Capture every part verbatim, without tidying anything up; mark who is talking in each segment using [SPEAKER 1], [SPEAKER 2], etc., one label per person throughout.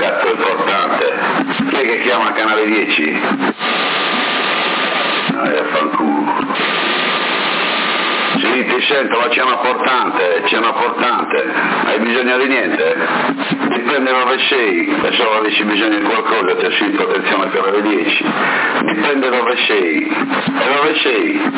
[SPEAKER 1] cazzo è importante? Chi è che chiama Canale dieci? No, è fanculo. Sì, ti sento, ma c'è una portante, c'è una portante. Hai bisogno di niente? Dipende dove sei, pensavo avessi bisogno di qualcosa, ti ho scritto attenzione a Canale dieci. Dipende dove sei. E dove sei?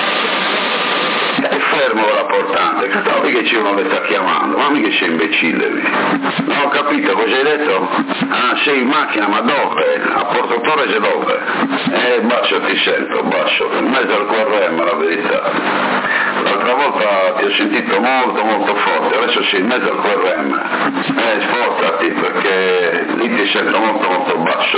[SPEAKER 1] È fermo la portante, capivi che c'è uno che sta chiamando, ma mica sei imbecille. Non ho capito, cosa hai detto? Ah, sei in macchina, ma dove? A Porto Torres dove? Eh, bacio ti sento, bacio, in mezzo al Q R M la verità. L'altra volta ti ho sentito molto molto forte, adesso sei in mezzo al Q R M. Eh, sforzati perché lì ti sento molto molto basso.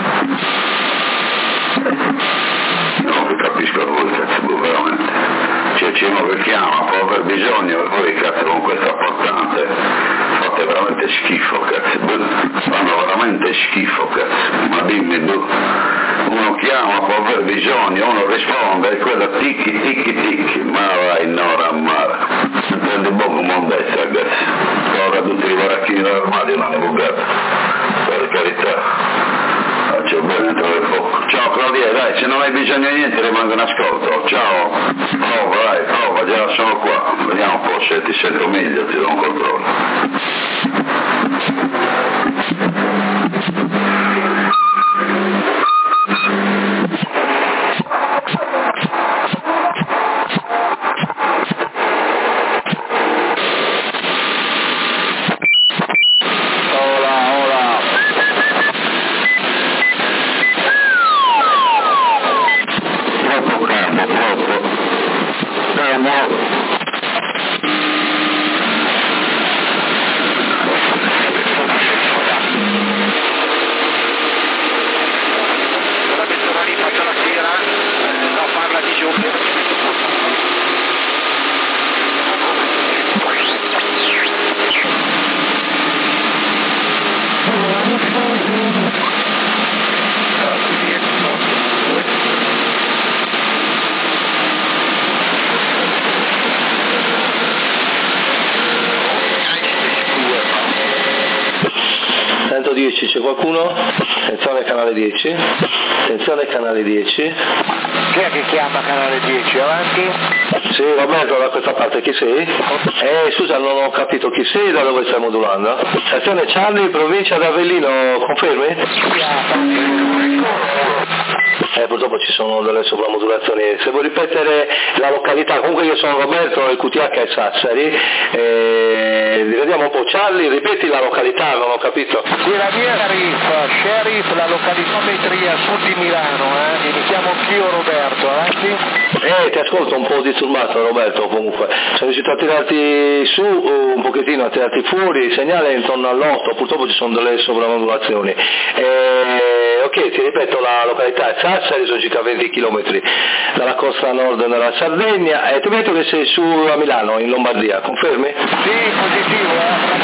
[SPEAKER 1] Eh. Non capisco voi, cazzo, veramente. C'è, c'è uno che chiama, può aver bisogno, e poi cazzo con questa portante fate veramente schifo, cazzo, fanno veramente schifo, cazzo, ma dimmi tu, uno chiama, può aver bisogno, uno risponde, e quello ticchi ticchi ticchi, ma vai Nora a mare, mi prendi poco mondezza, cazzo, ora tutti i baracchini dall'armadio non è bucato, per carità. Faccio bene tra le poco. Ciao Claudia, dai, se non hai bisogno di niente rimango in ascolto. Ciao, prova, dai, prova, già sono qua. Vediamo un po' se ti sento meglio, ti do un controllo.
[SPEAKER 2] dieci, c'è qualcuno? Attenzione Canale dieci, attenzione Canale dieci.
[SPEAKER 3] Chi è che chiama Canale dieci? Avanti?
[SPEAKER 2] Sì, Roberto, da questa parte chi sei? Eh, scusa, non ho capito chi sei, da dove stai modulando? Stazione Charlie, provincia d'Avellino, confermi? Eh, purtroppo ci sono delle sovramodulazioni. Se vuoi ripetere la località, comunque io sono Roberto, il Q T H è Sassari, eh, vediamo un po', Charlie, ripeti la località, non ho capito.
[SPEAKER 3] Sì, la mia Sheriff, Sheriff, la località sud di Milano, eh? Mi chiamo anch'io Roberto, avanti?
[SPEAKER 2] Eh, ti ascolto un po' disturbato Roberto, comunque, sono riuscito a tirarti su un pochettino, a tirarti fuori, il segnale è intorno all'otto, purtroppo ci sono delle sovramodulazioni. Eh, ok, ti ripeto la località è Sassari, sono circa venti chilometri dalla costa nord della Sardegna, e ti metto che sei su a Milano, in Lombardia, confermi?
[SPEAKER 3] Sì, positivo,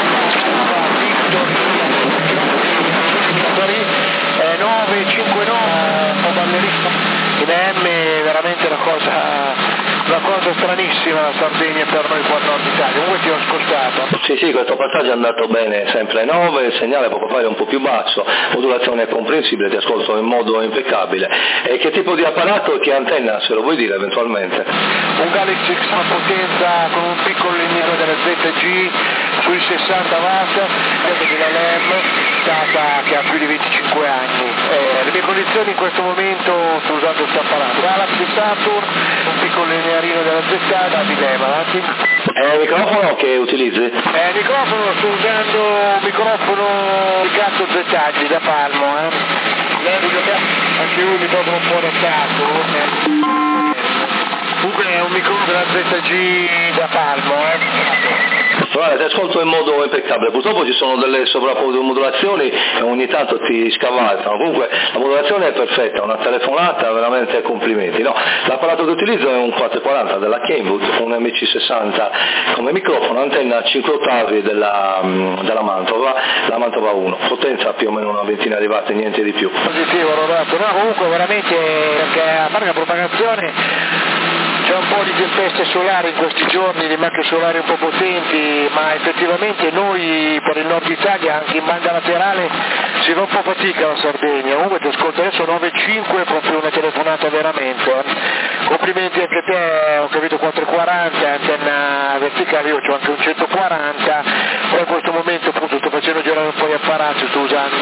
[SPEAKER 3] eh? nove cinque nove, un po' ballerino. In M è veramente una cosa, una cosa stranissima la Sardegna per noi qua al nord Italia, comunque ti ho ascoltato.
[SPEAKER 2] Sì, sì, questo passaggio è andato bene, sempre nove, il segnale poco fa è un po' più basso, modulazione comprensibile, ti ascolto in modo impeccabile. E che tipo di apparato e che antenna, se lo vuoi dire eventualmente?
[SPEAKER 3] Un Galaxy X a potenza con un piccolo lineino della Z G sui sessanta watt, della L E M, data che ha più di venticinque anni. Eh, le mie condizioni in questo momento sto usando questo apparato. Galaxy Saturn, un piccolo linearino della Z da Dilema, avanti.
[SPEAKER 2] Eh, il microfono che utilizzi?
[SPEAKER 3] Eh, il microfono sto usando un microfono di cazzo Z G da Palmo, eh. Anche lui mi tocca un po' da cazzo. Comunque è un microfono della Z G da Palmo, eh.
[SPEAKER 2] Guarda, ti ascolto in modo impeccabile, purtroppo ci sono delle sovrapposizioni e ogni tanto ti scavalcano, comunque la modulazione è perfetta, una telefonata veramente complimenti. No, l'apparato che utilizzo è un quattrocentoquaranta della Kenwood, un M C sessanta come microfono, antenna cinque ottavi della, della Mantova, la Mantova uno, potenza più o meno una ventina di watt, niente di più.
[SPEAKER 3] Positivo Roberto, no comunque veramente, perché a parte la propagazione c'è un po' di tempeste solari in questi giorni, di macchie solari un po' potenti, ma effettivamente noi per il nord Italia anche in banda laterale si fa un po' fatica la Sardegna. Comunque ti ascolto adesso nove e cinque, proprio una telefonata veramente. Complimenti anche a te, ho capito quattrocentoquaranta, antenna verticale, io ho anche un centoquaranta, poi in questo momento appunto sto facendo girare un po' di apparati, sto usando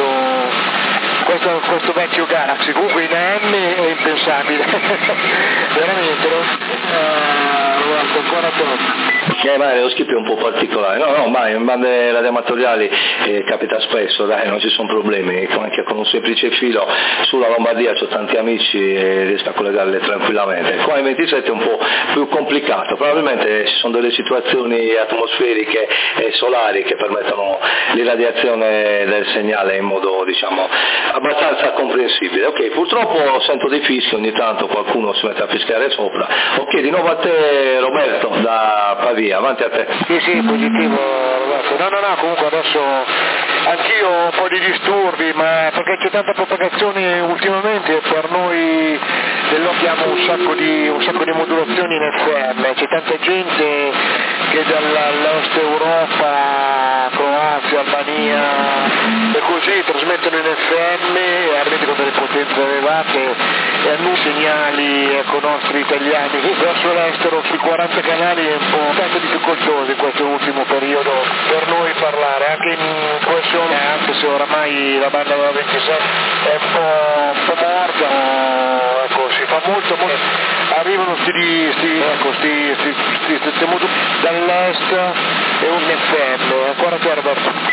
[SPEAKER 3] questo, questo vecchio Galaxy, comunque in A M è impensabile, veramente, no? Uh, guarda, ancora troppo.
[SPEAKER 2] Eh, ma lo skip è un po' particolare, no, no, ma in bande radioamatoriali eh, capita spesso, dai, non ci sono problemi, anche con un semplice filo sulla Lombardia ho tanti amici e riesco a collegarle tranquillamente. Qua in ventisette è un po' più complicato, probabilmente ci sono delle situazioni atmosferiche e solari che permettono l'irradiazione del segnale in modo, diciamo, abbastanza comprensibile. Ok, purtroppo sento dei fischi, ogni tanto qualcuno si mette a fischiare sopra. Ok, di nuovo a te Roberto da Pavia, avanti a te.
[SPEAKER 3] Sì, sì, positivo Roberto. No, no, no, comunque adesso anch'io ho un po' di disturbi, ma perché c'è tanta propagazione ultimamente, per noi abbiamo un sacco di, un sacco di modulazioni in F M, c'è tanta gente che dall'Est Europa, Croazia, Albania e così trasmettono in F M e arrivano con delle potenze elevate e hanno segnali con nostri italiani verso l'estero sui quaranta canali, è un po' tanto difficoltoso in questo ultimo periodo per noi parlare, anche in questo, anche se oramai la banda della ventisette è un po', un po' morta, ecco, si fa molto, molto, arrivano sti, sti, ecco, sti, sti, sti, sti, sti modu- dall'est e un F M, ancora te Roberto.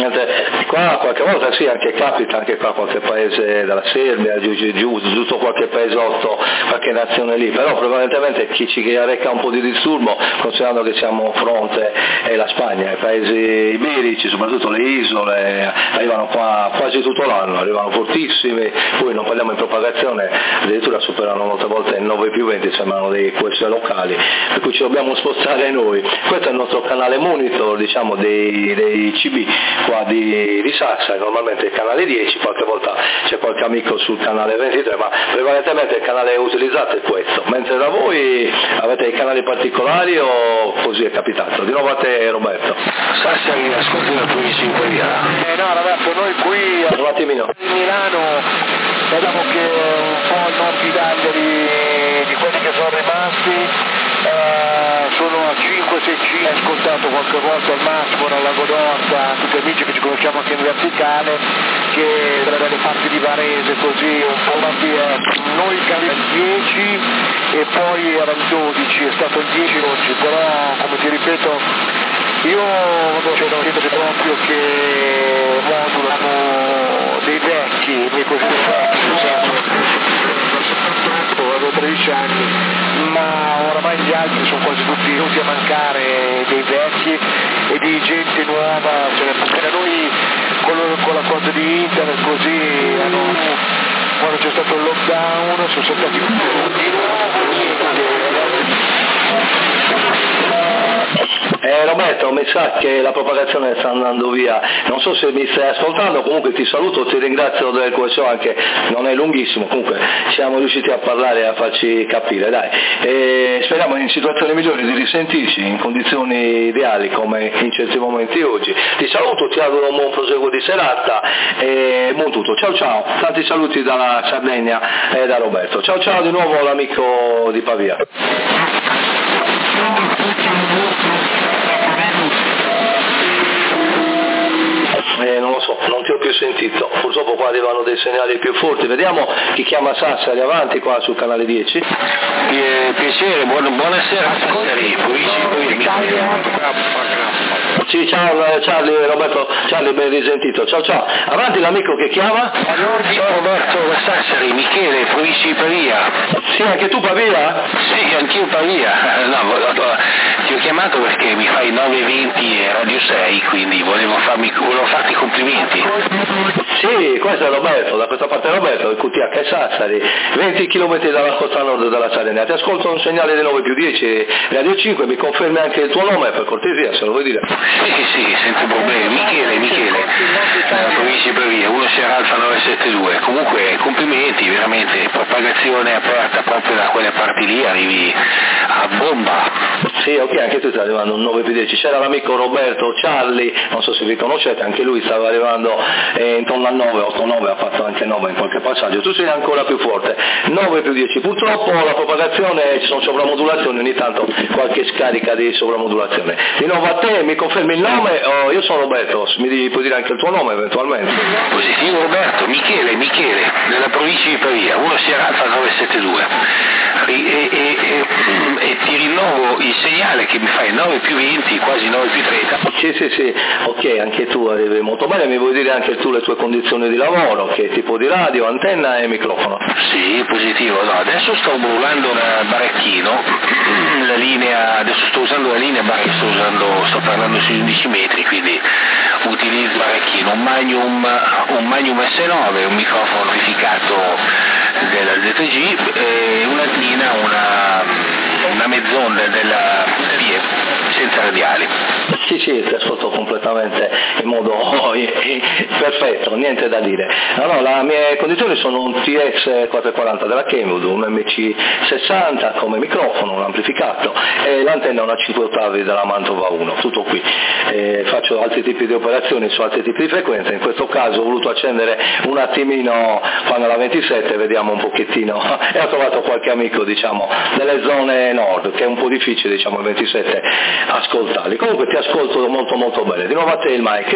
[SPEAKER 2] Qua qualche volta sì, anche capita, anche qua qualche paese dalla Serbia, giù, giù, giù, giusto qualche paesotto, qualche nazione lì, però prevalentemente chi ci reca un po' di disturbo, considerando che siamo fronte è la Spagna, i paesi iberici, soprattutto le isole, arrivano qua quasi tutto l'anno, arrivano fortissimi, poi non parliamo in propagazione, addirittura superano molte volte il nove più venti, sembrano dei Q S locali, per cui ci dobbiamo spostare noi. Questo è il nostro canale monitor, diciamo, dei, dei C B qua di, di Sassari, normalmente il canale dieci, qualche volta c'è qualche amico sul canale ventitré, ma prevalentemente il canale utilizzato è questo, mentre da voi avete i canali particolari o così è capitato? Di nuovo a te Roberto.
[SPEAKER 4] Sassari, ascolti la provincia via.
[SPEAKER 3] Eh no Roberto, noi qui
[SPEAKER 2] un attimino
[SPEAKER 3] a Milano vediamo che un po' il nord Italia di, di quelli che sono rimasti Uh, sono a cinque sei G, ho ascoltato qualche volta al massimo al Lago d'Orta, tutti amici che ci conosciamo anche in verticale, che dalle parti di Varese così, un po' avanti, eh, noi cariamo dieci e poi erano dodici, è stato il dieci oggi, però come ti ripeto io cioè, non credo proprio che modulano dei vecchi, dei cosiddetti vecchi, scusate, avevo tredici anni, ma oramai gli altri sono quasi tutti venuti a mancare, dei vecchi e di gente nuova, cioè, perché noi con, con la cosa di internet così, hanno, quando c'è stato il lockdown sono stati di nuovo.
[SPEAKER 2] Eh, Roberto, mi sa che la propagazione sta andando via, non so se mi stai ascoltando, comunque ti saluto, ti ringrazio del questo, anche non è lunghissimo, comunque siamo riusciti a parlare e a farci capire, dai. E speriamo in situazioni migliori di risentirci, in condizioni ideali come in certi momenti oggi. Ti saluto, ti auguro un buon proseguo di serata e buon tutto, ciao ciao, tanti saluti dalla Sardegna e da Roberto, ciao ciao di nuovo l'amico di Pavia. Eh, non lo so, non ti ho più sentito, purtroppo qua arrivano dei segnali più forti, vediamo chi chiama Sassari, avanti qua sul canale dieci.
[SPEAKER 4] Eh, piacere, buona, buonasera Sassari,
[SPEAKER 2] Sì, ciao Charlie, Roberto, Charlie, ben risentito, ciao ciao, avanti l'amico che chiama?
[SPEAKER 4] Ciao Roberto da Sassari, Michele, provincia di Pavia.
[SPEAKER 2] Sì, anche tu Pavia?
[SPEAKER 4] Sì, anch'io Pavia, no, ti ho chiamato perché mi fai nove venti e Radio sei, quindi volevo, farmi, volevo farti i complimenti.
[SPEAKER 2] Sì, questo è Roberto, da questa parte Roberto, il Q T H Sassari, venti chilometri dalla costa nord della Sardegna. Ti ascolto un segnale di nove più dieci, Radio cinque, mi confermi anche il tuo nome per cortesia, se lo vuoi dire.
[SPEAKER 4] Sì, sì, senza problemi. Michele, Michele, dalla provincia di Pavia, uno Sierra Alfa nove sette due. Comunque complimenti, veramente, propagazione aperta proprio da quelle parti lì, arrivi a bomba.
[SPEAKER 2] Sì, ok, anche tu stai arrivando un nove più dieci, c'era l'amico Roberto Charlie, non so se vi conoscete, anche lui stava arrivando eh, intorno al nove, otto nove, ha fatto anche nove in qualche passaggio, tu sei ancora più forte, nove più dieci, purtroppo la propagazione, ci sono sovramodulazioni, ogni tanto qualche scarica di sovramodulazione. Di nuovo a te, mi confermi il nome? Oh, io sono Roberto, mi puoi dire anche il tuo nome eventualmente?
[SPEAKER 4] Positivo Roberto, Michele, Michele, della provincia di Pavia, uno Sierra Alfa nove sette due. E, e, e, e ti rinnovo il segnale che mi fai nove più venti, quasi nove più trenta.
[SPEAKER 2] Sì, sì, sì, ok, anche tu arrivi molto bene, mi vuoi dire anche tu le tue condizioni di lavoro, che tipo di radio, antenna e microfono?
[SPEAKER 4] Sì, positivo, no, adesso sto bollando un baracchino, la linea, adesso sto usando la linea baracchino, sto usando, sto parlando sui undici metri, quindi utilizzo baracchino, un Magnum, un Magnum S nove, un microfono amplificato della Z G e un'antina, una, una mezz'onda della serie senza radiali.
[SPEAKER 2] Sì, sì, ti ascolto completamente in modo oh, eh, perfetto, niente da dire. Allora, le mie condizioni sono un T X quattrocentoquaranta della Kenwood, un M C sessanta come microfono, un amplificato e l'antenna una cinque ottavi della Mantova uno, tutto qui. Eh, faccio altri tipi di operazioni su altri tipi di frequenze, in questo caso ho voluto accendere un attimino qua nella ventisette, vediamo un pochettino, e ho trovato qualche amico diciamo nelle zone nord, che è un po' difficile diciamo il ventisette ascoltarli. Comunque ti ascolto molto molto bene. Di nuovo a te il mic.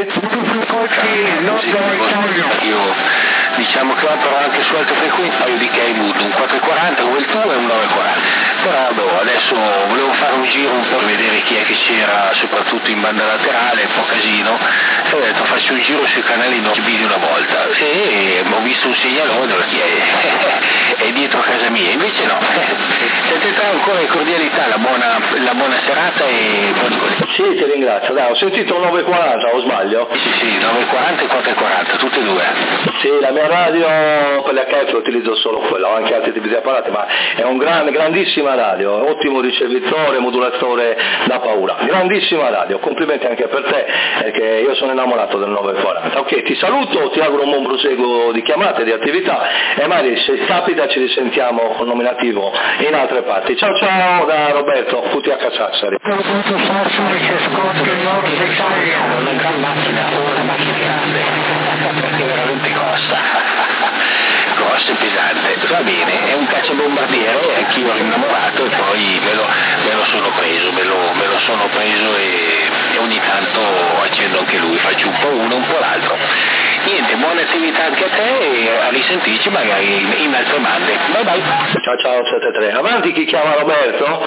[SPEAKER 4] Io diciamo che opero anche su altre frequenze, un paio di Kenwood, un quattrocentoquaranta come il tuo e un novecentoquaranta. Però boh, adesso volevo fare un giro un po' per vedere chi è che c'era, soprattutto in banda laterale, un po' casino, e ho detto faccio un giro sui canali non di una volta e ho visto un segnalone che è, è dietro casa mia, invece no. Sentite ancora in cordialità, la buona, la buona serata e buon ascolto.
[SPEAKER 2] Sì, ti ringrazio. Dai, ho sentito un novecentoquaranta, o sbaglio?
[SPEAKER 4] Sì, sì, novecentoquaranta e quattrocentoquaranta, tutte e due.
[SPEAKER 2] Sì, la mia radio per le H F utilizzo solo quella, ho anche altri tipi di apparati, ma è un gran, grandissima radio, ottimo ricevitore, modulatore da paura. Grandissima radio, complimenti anche per te, perché io sono innamorato del novecentoquaranta. Ok, ti saluto, ti auguro un buon proseguo di chiamate, di attività e magari se capita ci risentiamo con nominativo in altre parti. Ciao ciao da Roberto, Q T H Sassari.
[SPEAKER 3] Sassari che ascolta il nord Italia, una gran macchina, una macchina grande,
[SPEAKER 4] perché veramente costa, costa pesante, va bene, è un cacciabombardiere, anch'io ero innamorato e poi me lo, me lo sono preso, me lo, me lo sono preso e, e ogni tanto accendo anche lui, faccio un po' uno, un po' l'altro. Niente, buona attività anche a te e a risentirci magari in, in altre mande. Bye bye.
[SPEAKER 2] Ciao ciao sette tre. Avanti, chi chiama Roberto?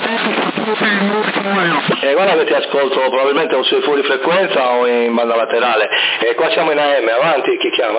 [SPEAKER 2] E guarda che ti ascolto probabilmente o sei fuori frequenza o in banda laterale. E qua siamo in A M, avanti, chi chiama?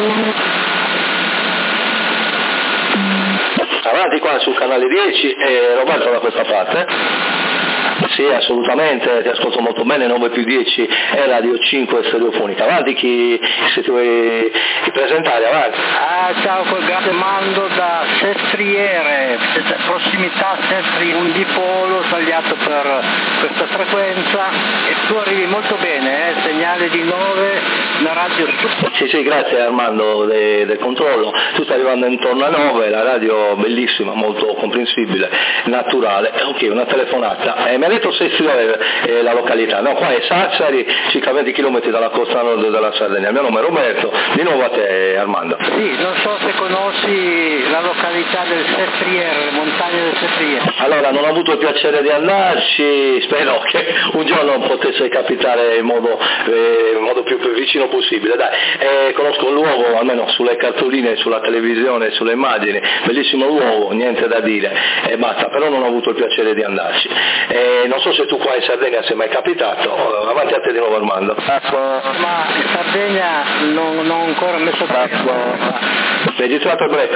[SPEAKER 2] Avanti qua sul canale dieci e Roberto da questa parte. Sì, assolutamente, ti ascolto molto bene, nove più dieci e Radio cinque stereofonica. Avanti, chi se ti vuoi presentare, avanti.
[SPEAKER 3] Ah, ciao, col grande mando da Sestriere, prossimità Sestri, un dipolo tagliato per questa frequenza e tu arrivi molto bene, eh? Segnale di nove, una radio super.
[SPEAKER 2] Sì, sì, grazie Armando de, del controllo, tu stai arrivando intorno a nove, la radio bellissima, molto comprensibile, naturale, ok, una telefonata. Eh, mi ha detto Sestriere eh, la località, no, qua è Sassari, circa venti chilometri dalla costa nord della Sardegna. Il mio nome è Roberto, di nuovo a te Armando.
[SPEAKER 3] Sì, non so se conosci la località del Sestriere, le montagne del Sestriere.
[SPEAKER 2] Allora, non ho avuto il piacere di andarci, spero che un giorno potesse capitare in modo, eh, in modo più, più vicino possibile. Dai, eh, conosco il luogo, almeno sulle cartoline, sulla televisione, sulle immagini, bellissimo luogo, niente da dire, e basta, però non ho avuto il piacere di andarci. Eh, non so se tu qua in Sardegna sei mai capitato, avanti a te di nuovo Armando.
[SPEAKER 3] Ma in Sardegna non, non ho ancora messo troppo.
[SPEAKER 2] Registrato il break?
[SPEAKER 3] Sì,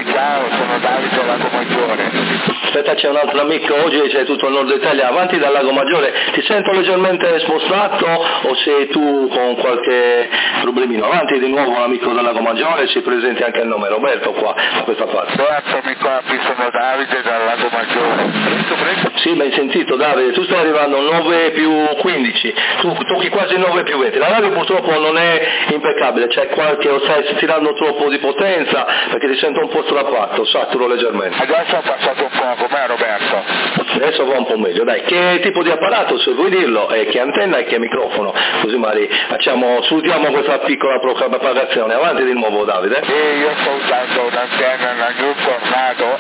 [SPEAKER 3] Sì, ciao, sono Davide da Lago Maggiore.
[SPEAKER 2] Aspetta, c'è un altro amico, oggi c'è tutto il nord Italia, avanti dal Lago Maggiore, ti sento leggermente spostato o sei tu con qualche problemino? Avanti di nuovo un amico dal Lago Maggiore, si presenti anche il nome, Roberto qua, da questa parte.
[SPEAKER 3] Roberto, mi capi, sono Davide dal Lago Maggiore. Presto, presto.
[SPEAKER 2] Sì, mi hai sentito Davide, tu stai arrivando nove più quindici, tu tocchi quasi nove più venti, la radio purtroppo non è impeccabile, c'è qualche, o stai tirando troppo di potenza perché ti sento un po' strappato, saturo leggermente.
[SPEAKER 3] Adesso ho passato un po', com'è Roberto?
[SPEAKER 2] Adesso va un po' meglio, dai, che tipo di apparato, se vuoi dirlo, e che antenna e che microfono, così magari facciamo, sfruttiamo questa piccola propagazione, avanti di nuovo Davide.
[SPEAKER 3] Sì, io sto usando un'antenna, una New Tornado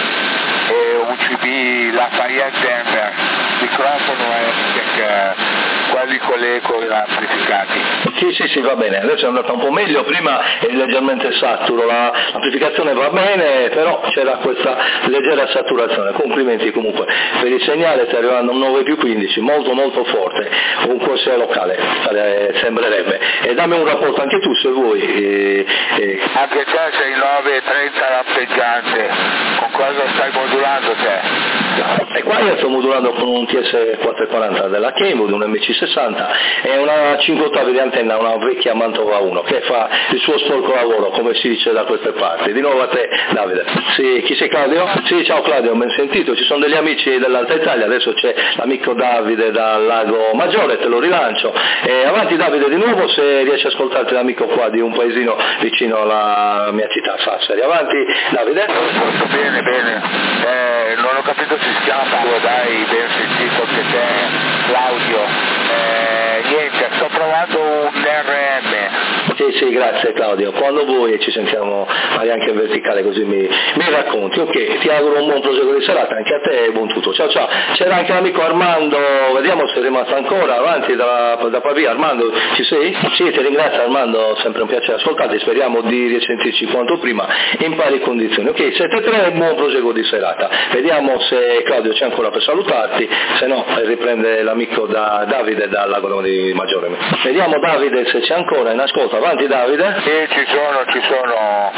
[SPEAKER 3] e un C B Lafayette Denver, microfono e quelli con le con gli amplificati.
[SPEAKER 2] Sì, sì, sì, va bene, adesso è andata un po' meglio, prima è leggermente saturo, la, l'amplificazione va bene, però c'era questa leggera saturazione, complimenti comunque, per il segnale sta arrivando un nove più quindici, molto molto forte, ovunque sia locale, sembrerebbe, e dammi un rapporto anche tu se vuoi. E, e...
[SPEAKER 3] Anche te sei nove trenta lampeggiante, con cosa stai modulando te?
[SPEAKER 2] E qua io sto modulando con un T S quattrocentoquaranta della Kenwood, un M C sessanta e una cinque ottavi di antenna, una vecchia Mantova uno che fa il suo sporco lavoro, come si dice da queste parti. Di nuovo a te Davide. Sì, chi sei Claudio? Sì, ciao Claudio, ben sentito, ci sono degli amici dell'Alta Italia, adesso c'è l'amico Davide dal Lago Maggiore, te lo rilancio. E avanti Davide di nuovo, se riesci a ascoltarti l'amico qua di un paesino vicino alla mia città, Sassari. Avanti Davide.
[SPEAKER 3] Molto bene, bene. Eh, non ho capito se si chiama Paolo, dai, ben sentito anche te, Claudio. Eh, niente, sto provando un R M.
[SPEAKER 2] Sì, sì, grazie Claudio, quando vuoi ci sentiamo magari anche in verticale così mi, mi racconti. Ok, ti auguro un buon proseguo di serata, anche a te e buon tutto. Ciao ciao. C'era anche l'amico Armando, vediamo se è rimasto ancora avanti da, da Pavia. Armando, ci sei? Sì, ti ringrazio Armando, sempre un piacere ascoltarti, speriamo di risentirci quanto prima in pari condizioni. Ok, sette tre, buon proseguo di serata. Vediamo se Claudio c'è ancora per salutarti, se no riprende l'amico da Davide dal Lago di Maggiore. Vediamo Davide se c'è ancora in ascolto. Avanti Davide?
[SPEAKER 3] Sì, ci sono, ci sono,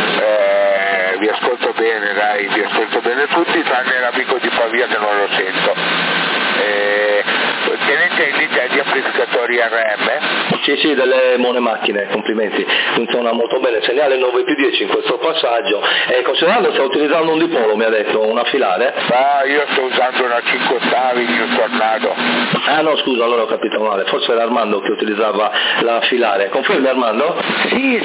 [SPEAKER 3] eh, vi ascolto bene, dai, vi ascolto bene tutti, tranne l'amico di Pavia che non lo sento. Eh, te ne intendi te di amplificatori R M?
[SPEAKER 2] Sì, sì, delle buone macchine, complimenti, funziona molto bene, segnale nove più dieci in questo passaggio, e considerando sta utilizzando un dipolo, mi ha detto, una filare?
[SPEAKER 3] Ah, io sto usando una cinque ottavi di un Tornado.
[SPEAKER 2] Ah no, scusa, allora ho capito male, forse era Armando che utilizzava la filare, confermi Armando?
[SPEAKER 5] Sì,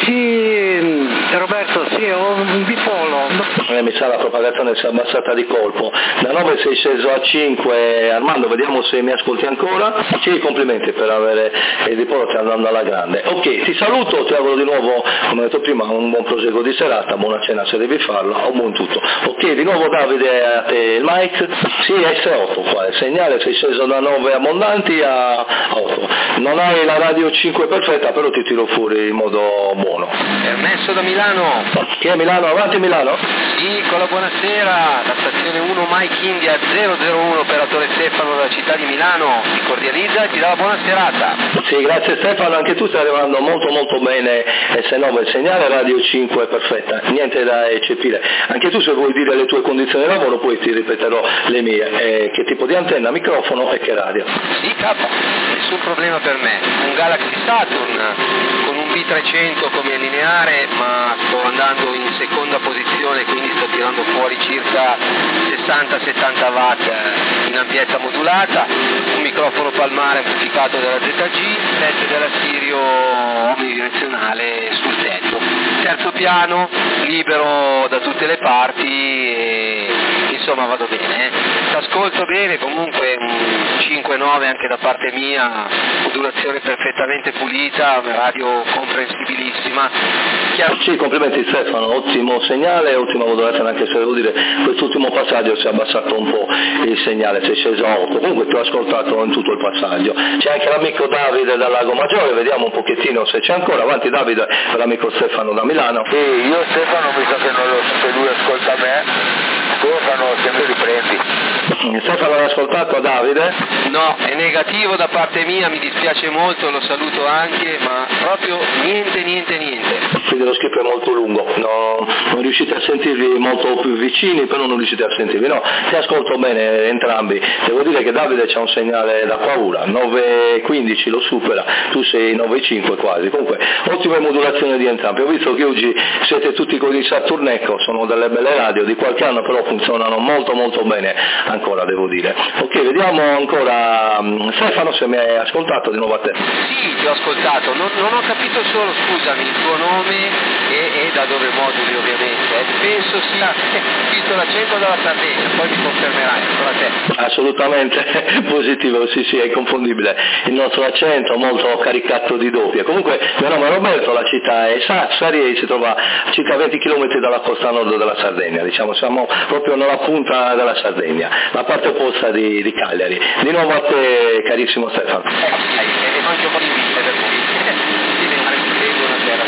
[SPEAKER 5] sì, Roberto, sì, ho un bipolo.
[SPEAKER 2] Eh, mi sa la propagazione si è abbassata di colpo, da nove sei sceso a cinque, Armando vediamo se mi ascolti ancora. Sì, complimenti per avere il dipolo, sta andando alla grande. Ok, ti saluto, ti auguro di nuovo, come ho detto prima, un buon proseguo di serata, buona cena se devi farlo, o buon tutto. Ok, di nuovo Davide a te il mic. Sì, S otto qua, il segnale sei sceso da nove abbondanti a otto. Non hai la radio cinque perfetta, però ti tiro fuori in modo buono.
[SPEAKER 6] Ernesto da Milano.
[SPEAKER 2] Chi è Milano? Avanti Milano?
[SPEAKER 6] Sì, con la buonasera, la stazione uno Mike India zero zero uno, operatore Stefano dalla città di Milano, ti cordializza e ti dà la buona serata.
[SPEAKER 2] Sì, grazie Stefano, anche tu stai arrivando molto molto bene, S nove, il segnale radio cinque perfetta, niente da eccepire. Anche tu se vuoi dire le tue condizioni di lavoro poi ti ripeterò le mie, eh, che tipo di antenna, microfono e che radio.
[SPEAKER 6] Sì, K, nessun problema per me, un Galaxy Saturn con un B trecento come lineare, ma sto andando in seconda posizione, quindi sto tirando fuori circa sessanta settanta watt in ampiezza modulata, un microfono palmare amplificato dalla Z G, sette della Sirio omnidirezionale sul tetto, terzo piano, libero da tutte le parti e insomma vado bene, eh. T'ascolto bene, comunque un cinque nove anche da parte mia, modulazione perfettamente pulita, una radio comprensibilissima. Chiaro...
[SPEAKER 2] Sì, complimenti Stefano, ottimo segnale, ottima modulazione, anche se devo dire quest'ultimo passaggio si è abbassato un po' il segnale, sei sceso a otto, comunque ti ho ascoltato in tutto il passaggio. C'è anche l'amico Davide dal Lago Maggiore, vediamo un pochettino se c'è ancora, avanti Davide, per l'amico Stefano da Milano.
[SPEAKER 3] Sì, io Stefano mi sa che non lo so, se lui ascolta me. Stefano, se mi riprendi.
[SPEAKER 2] Stefano l'ha ascoltato Davide?
[SPEAKER 6] No, è negativo da parte mia, mi dispiace molto, lo saluto anche, ma proprio niente, niente, niente.
[SPEAKER 2] Quindi lo scritto è molto lungo, no, non riuscite a sentirvi molto più vicini, però non riuscite a sentirvi. No, ti ascolto bene entrambi. Devo dire che Davide c'ha un segnale da paura, nove e quindici lo supera, tu sei nove e cinque quasi. Comunque ottima modulazione di entrambi. Ho visto che oggi siete tutti con il Saturn Echo, sono delle belle radio di qualche anno, però funzionano molto molto bene ancora, devo dire. Ok, vediamo ancora Stefano, se mi hai ascoltato di nuovo a te.
[SPEAKER 6] Sì, ti ho ascoltato, non, non ho capito solo, scusami, il tuo nome e, e da dove moduli ovviamente. Penso sia, visto l'accento della Sardegna, poi mi confermerai ancora te.
[SPEAKER 2] Assolutamente positivo, sì sì, è inconfondibile il nostro accento, molto caricato di doppia. Comunque il mio nome è Roberto, la città è Sassari e si trova a circa venti chilometri dalla costa nord della Sardegna, diciamo siamo proprio nella punta della Sardegna, la parte opposta di, di Cagliari. Di nuovo a te carissimo Stefano.
[SPEAKER 6] Eh, e mangio un po' di vite per cui diventare una terra.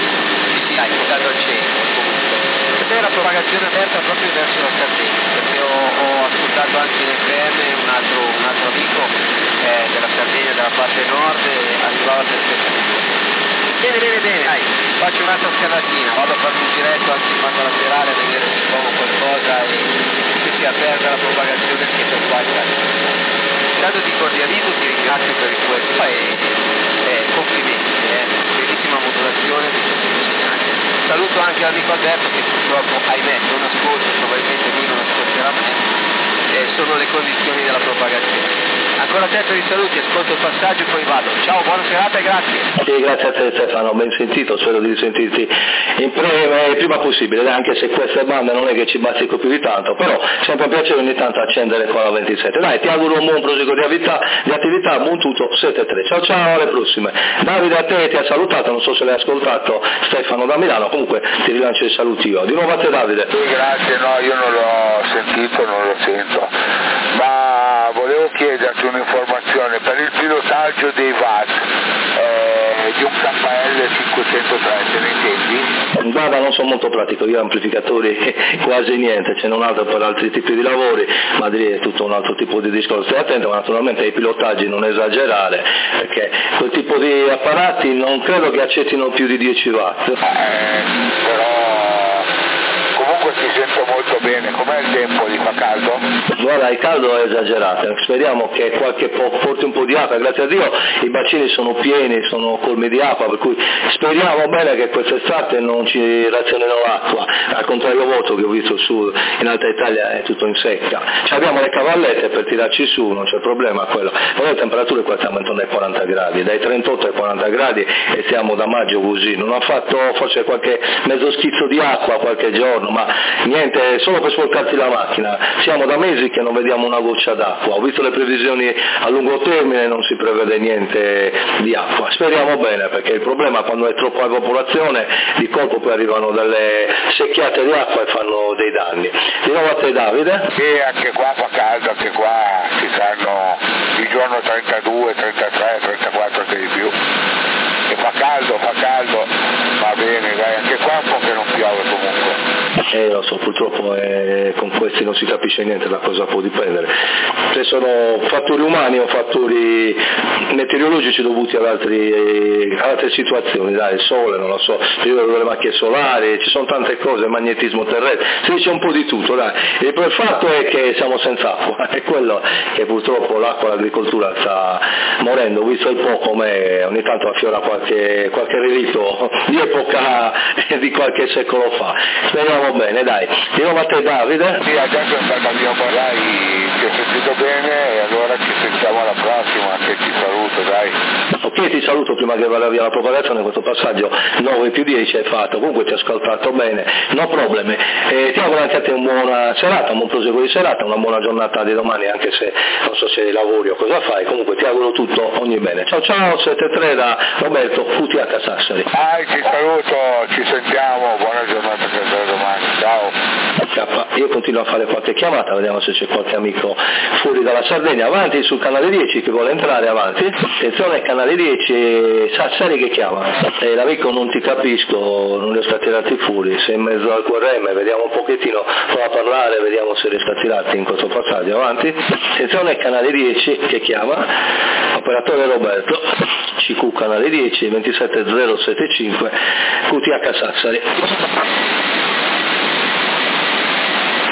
[SPEAKER 6] Sì sì, dai, dato al centro comunque. Per me la propagazione aperta proprio verso la Sardegna, perché ho, ho ascoltato anche in F M un altro, un altro amico eh, della Sardegna, della parte nord, e arrivava perfettamente. Bene, bene, bene, dai, faccio un'altra scarlatina, vado a farmi un giretto anche in banda laterale a vedere se trovo qualcosa e che si aperta la propagazione anche per qualche altro. Intanto ti cordializzo, ti ringrazio per il tuo e eh, complimenti, eh, bellissima modulazione di tutti i segnali. Saluto anche l'amico Alberto che purtroppo, ahimè, non ascolta, probabilmente lui non ascolterà me, eh, sono le condizioni della propagazione. Ancora te per i saluti, ascolto il passaggio e poi vado. Ciao, buona serata e grazie.
[SPEAKER 2] Sì, grazie a te Stefano, ben sentito, spero di risentirti in prima, il prima possibile, anche se queste bande non è che ci bazzico più di tanto, però sempre un piacere ogni tanto accendere qua la ventisette. Dai, ti auguro un buon proseguo di attività, di attività, buon tutto, sette tre. Ciao ciao, alle prossime. Davide a te ti ha salutato, non so se l'hai ascoltato Stefano da Milano, comunque ti rilancio i saluti io. Di nuovo a te Davide.
[SPEAKER 7] Sì, grazie, no, io non l'ho sentito, non lo sento, ma volevo chiederti un'informazione per il pilotaggio dei watt eh, di un K L cinquecentotre, te ne intendi?
[SPEAKER 2] Guarda, non sono molto pratico, io amplificatori quasi niente, ce n'è un altro per altri tipi di lavori, ma direi è tutto un altro tipo di discorso. Stai attento, ma naturalmente ai pilotaggi non esagerare, perché quel tipo di apparati non credo che accettino più di dieci watt.
[SPEAKER 7] Eh, però comunque si sente molto bene. Com'è il tempo? Gli fa caldo?
[SPEAKER 2] Guarda, il caldo è esagerato, speriamo che qualche po' porti un po' di acqua, grazie a Dio i bacini sono pieni, sono colmi di acqua, per cui speriamo bene che quest'estate non ci razionino l'acqua, al contrario vostro che ho visto su in Alta Italia è tutto in secca. Ci abbiamo le cavallette per tirarci su, non c'è problema quello, però le temperature qua stiamo intorno ai quaranta gradi, dai trentotto ai quaranta gradi e siamo da maggio così, non ho fatto forse qualche mezzo schizzo di acqua qualche giorno, ma niente, solo per sporcarti la macchina, siamo da mesi che non vediamo una goccia d'acqua, ho visto le previsioni a lungo termine, non si prevede niente di acqua, speriamo bene perché il problema quando è troppa popolazione di colpo poi arrivano delle secchiate di acqua e fanno dei danni. Di nuovo a te Davide?
[SPEAKER 7] Sì, anche qua fa caldo, anche qua ci saranno di giorno trentadue, trentatré, trentaquattro e di più. E fa caldo, fa caldo, va bene, dai, anche qua un po' che non piove comunque.
[SPEAKER 2] Eh lo so, purtroppo eh, con questi non si capisce niente da cosa può dipendere. Se sono fattori umani o fattori meteorologici dovuti ad, altri, ad altre situazioni, dai, il sole, non lo so, le macchie solari, ci sono tante cose, il magnetismo terrestre, si dice un po' di tutto, dai. Il fatto è che siamo senza acqua, è quello che purtroppo l'acqua, l'agricoltura sta morendo, visto il po' come ogni tanto affiora qualche, qualche relitto di epoca di qualche secolo fa. Speriamo bene, dai. Di nuovo a te Davide?
[SPEAKER 7] Sì, adesso è andata via, dai, ti ho sentito bene e allora ci sentiamo alla prossima, che ti saluto, dai.
[SPEAKER 2] Ok, ti saluto prima che vada via la propagazione, questo passaggio nove più dieci hai fatto, comunque ti ho ascoltato bene, no problemi. E ti auguro anche a te una buona serata, un buon proseguo di serata, una buona giornata di domani, anche se non so se lavori o cosa fai, comunque ti auguro tutto, ogni bene. Ciao ciao, sette tre da Roberto, U T H Sassari.
[SPEAKER 7] Dai, ti saluto, ci sentiamo, buona giornata per domani, ciao.
[SPEAKER 2] Io continuo a fare qualche chiamata, vediamo se c'è qualche amico fuori dalla Sardegna. Avanti sul canale dieci, chi vuole entrare, avanti. Attenzione, canale dieci, Sassari che chiama. Eh, l'amico non ti capisco, non riesco a tirarti fuori, sei in mezzo al Q R M, vediamo un pochettino, prova a parlare, vediamo se riesco a tirarti in questo passaggio, avanti. Attenzione, canale dieci che chiama, operatore Roberto, C Q canale dieci, ventisette zero settantacinque, Q T H Sassari.